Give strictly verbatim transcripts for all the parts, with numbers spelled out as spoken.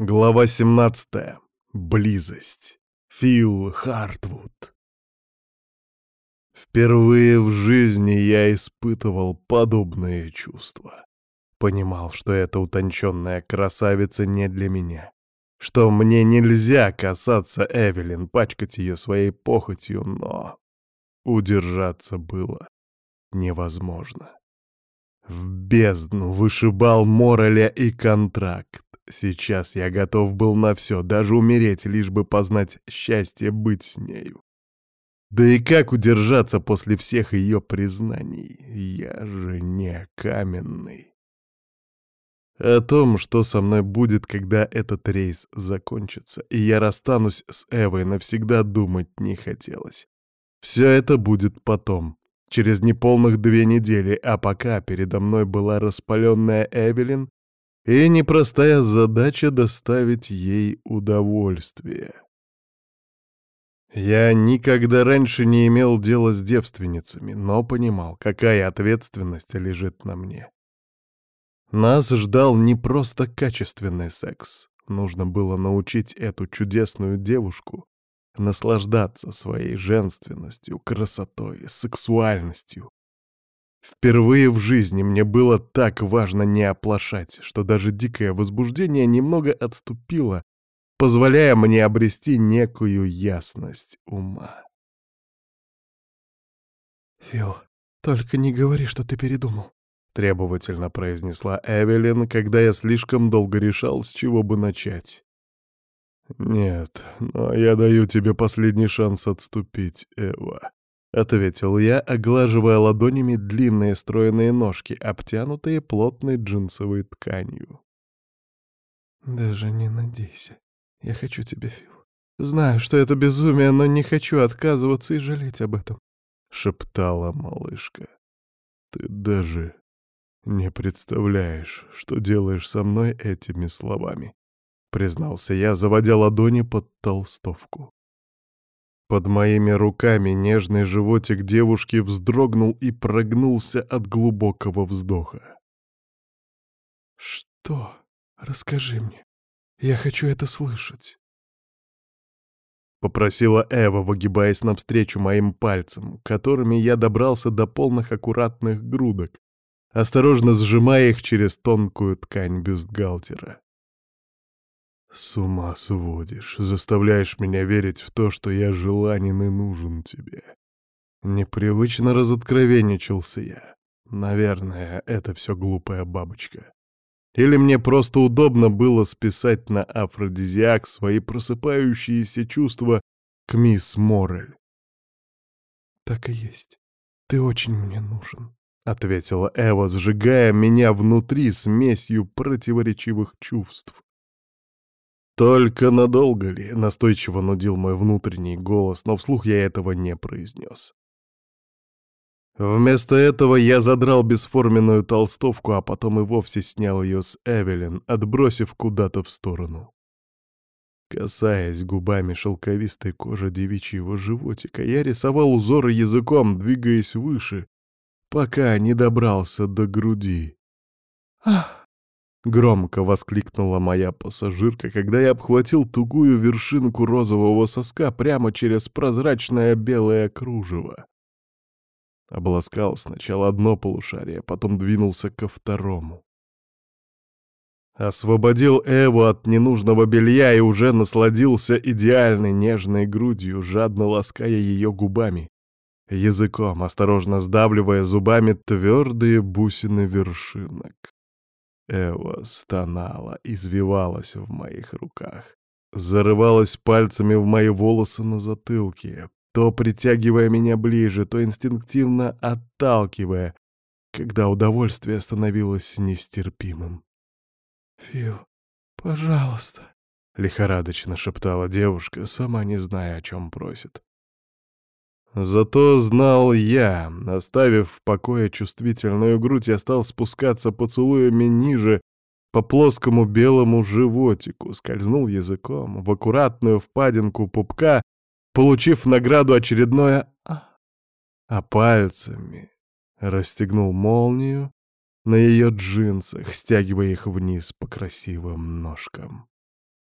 Глава семнадцатая. Близость. Фил Хартвуд. Впервые в жизни я испытывал подобные чувства. Понимал, что эта утонченная красавица не для меня. Что мне нельзя касаться Эвелин, пачкать ее своей похотью, но удержаться было невозможно. В бездну вышибал Морреля и контракт. Сейчас я готов был на все, даже умереть, лишь бы познать счастье быть с нею. Да и как удержаться после всех ее признаний? Я же не каменный. О том, что со мной будет, когда этот рейс закончится, и я расстанусь с Эвой, навсегда думать не хотелось. Все это будет потом, через неполных две недели, а пока передо мной была распаленная Эвелин и непростая задача доставить ей удовольствие. Я никогда раньше не имел дела с девственницами, но понимал, какая ответственность лежит на мне. Нас ждал не просто качественный секс. Нужно было научить эту чудесную девушку наслаждаться своей женственностью, красотой, сексуальностью. Впервые в жизни мне было так важно не оплошать, что даже дикое возбуждение немного отступило, позволяя мне обрести некую ясность ума. «Фил, только не говори, что ты передумал», — требовательно произнесла Эвелин, когда я слишком долго решал, с чего бы начать. «Нет, но я даю тебе последний шанс отступить, Эва», — ответил я, оглаживая ладонями длинные стройные ножки, обтянутые плотной джинсовой тканью. «Даже не надейся. Я хочу тебя, Фил. Знаю, что это безумие, но не хочу отказываться и жалеть об этом», — шептала малышка. «Ты даже не представляешь, что делаешь со мной этими словами», — признался я, заводя ладони под толстовку. Под моими руками нежный животик девушки вздрогнул и прогнулся от глубокого вздоха. «Что? Расскажи мне. Я хочу это слышать», — попросила Эва, выгибаясь навстречу моим пальцам, которыми я добрался до полных аккуратных грудок, осторожно сжимая их через тонкую ткань бюстгальтера. «С ума сводишь, заставляешь меня верить в то, что я желанен и нужен тебе». Непривычно разоткровенничался я. Наверное, это все глупая бабочка. Или мне просто удобно было списать на афродизиак свои просыпающиеся чувства к мисс Моррель. «Так и есть. Ты очень мне нужен», — ответила Эва, сжигая меня внутри смесью противоречивых чувств. «Только надолго ли?» — настойчиво нудил мой внутренний голос, но вслух я этого не произнес. Вместо этого я задрал бесформенную толстовку, а потом и вовсе снял ее с Эвелин, отбросив куда-то в сторону. Касаясь губами шелковистой кожи девичьего животика, я рисовал узоры языком, двигаясь выше, пока не добрался до груди. «Ах!» — громко воскликнула моя пассажирка, когда я обхватил тугую вершинку розового соска прямо через прозрачное белое кружево. Обласкал сначала одно полушарие, потом двинулся ко второму. Освободил Эву от ненужного белья и уже насладился идеальной нежной грудью, жадно лаская ее губами, языком, осторожно сдавливая зубами твердые бусины вершинок. Эва стонала, извивалась в моих руках, зарывалась пальцами в мои волосы на затылке, то притягивая меня ближе, то инстинктивно отталкивая, когда удовольствие становилось нестерпимым. «Фил, пожалуйста», — лихорадочно шептала девушка, сама не зная, о чем просит. Зато знал я, оставив в покое чувствительную грудь, я стал спускаться поцелуями ниже по плоскому белому животику, скользнул языком в аккуратную впадинку пупка, получив в награду очередное «а», а пальцами расстегнул молнию на ее джинсах, стягивая их вниз по красивым ножкам.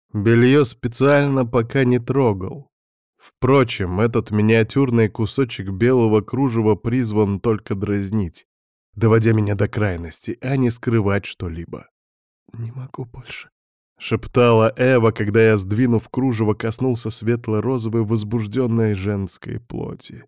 Белье специально пока не трогал. Впрочем, этот миниатюрный кусочек белого кружева призван только дразнить, доводя меня до крайности, а не скрывать что-либо. «Не могу больше», — шептала Эва, когда я, сдвинув кружево, коснулся светло-розовой возбужденной женской плоти.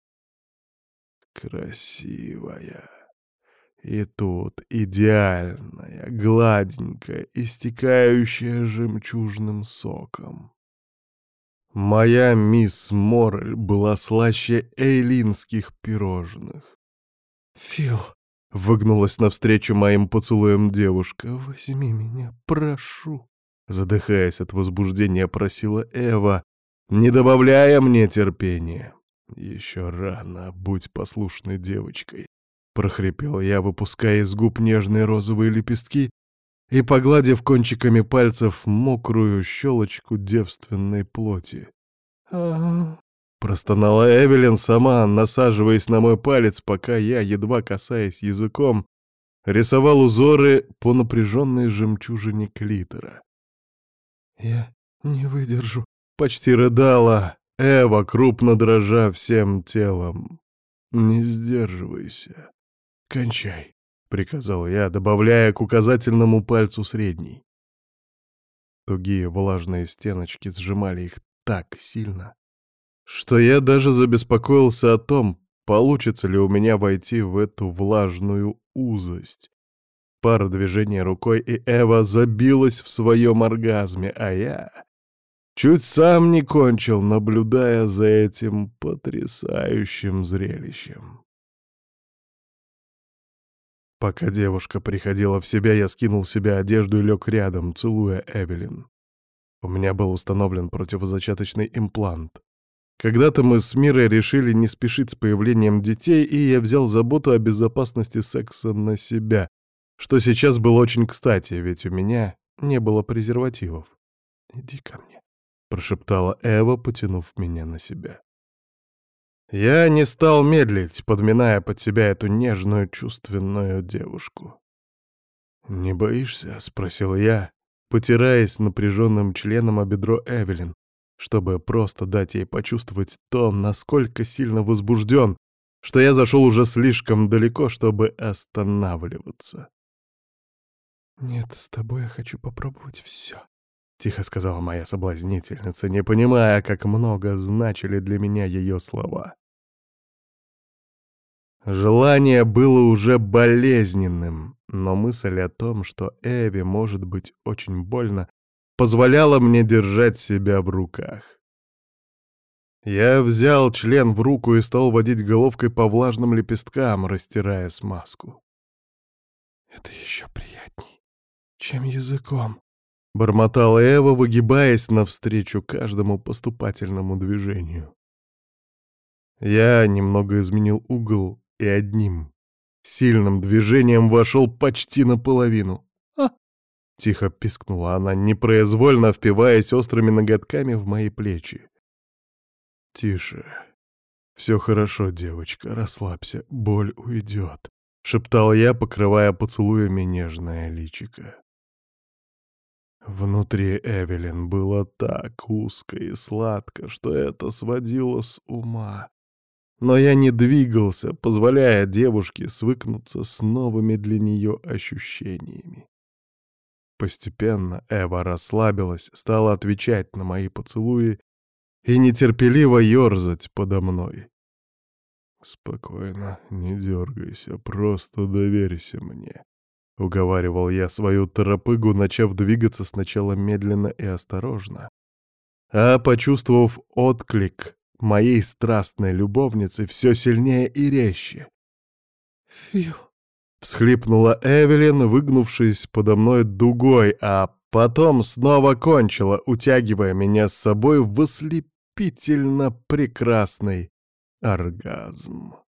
Красивая. И тут идеальная, гладенькая, истекающая жемчужным соком. Моя мисс Моррель была слаще эйлинских пирожных. «Фил!» — выгнулась навстречу моим поцелуям девушка. «Возьми меня, прошу!» Задыхаясь от возбуждения, просила Эва, не добавляя мне терпения. «Еще рано, будь послушной девочкой», — прохрипел я, выпуская из губ нежные розовые лепестки и погладив кончиками пальцев мокрую щелочку девственной плоти. а Простонала Эвелин сама, насаживаясь на мой палец, пока я, едва касаясь языком, рисовал узоры по напряженной жемчужине клитора. «Я не выдержу», — почти рыдала Эва, крупно дрожа всем телом. «Не сдерживайся. Кончай», — приказал я, добавляя к указательному пальцу средний. Тугие влажные стеночки сжимали их так сильно, что я даже забеспокоился о том, получится ли у меня войти в эту влажную узость. Пара движений рукой, и Эва забилась в своем оргазме, а я чуть сам не кончил, наблюдая за этим потрясающим зрелищем. Пока девушка приходила в себя, я скинул с себя одежду и лег рядом, целуя Эвелин. У меня был установлен противозачаточный имплант. Когда-то мы с Мирой решили не спешить с появлением детей, и я взял заботу о безопасности секса на себя, что сейчас было очень кстати, ведь у меня не было презервативов. «Иди ко мне», — прошептала Эва, потянув меня на себя. Я не стал медлить, подминая под себя эту нежную, чувственную девушку. «Не боишься?» — спросил я, потираясь напряженным членом о бедро Эвелин, чтобы просто дать ей почувствовать то, насколько сильно возбужден, что я зашел уже слишком далеко, чтобы останавливаться. «Нет, с тобой я хочу попробовать все», — тихо сказала моя соблазнительница, не понимая, как много значили для меня ее слова. Желание было уже болезненным, но мысль о том, что Эве может быть очень больно, позволяла мне держать себя в руках. Я взял член в руку и стал водить головкой по влажным лепесткам, растирая смазку. «Это еще приятней, чем языком», — бормотала Эва, выгибаясь навстречу каждому поступательному движению. Я немного изменил угол и одним сильным движением вошел почти наполовину. «А!» — тихо пискнула она, непроизвольно впиваясь острыми ноготками в мои плечи. «Тише. Все хорошо, девочка, расслабься, боль уйдет», — шептал я, покрывая поцелуями нежное личико. Внутри Эвелин было так узко и сладко, что это сводило с ума. Но я не двигался, позволяя девушке свыкнуться с новыми для нее ощущениями. Постепенно Эва расслабилась, стала отвечать на мои поцелуи и нетерпеливо ерзать подо мной. «Спокойно, не дергайся, просто доверься мне», — уговаривал я свою торопыгу, начав двигаться сначала медленно и осторожно, а, почувствовав отклик моей страстной любовницы, все сильнее и резче. «Фил», — всхлипнула Эвелин, выгнувшись подо мной дугой, а потом снова кончила, утягивая меня с собой в ослепительно прекрасный оргазм.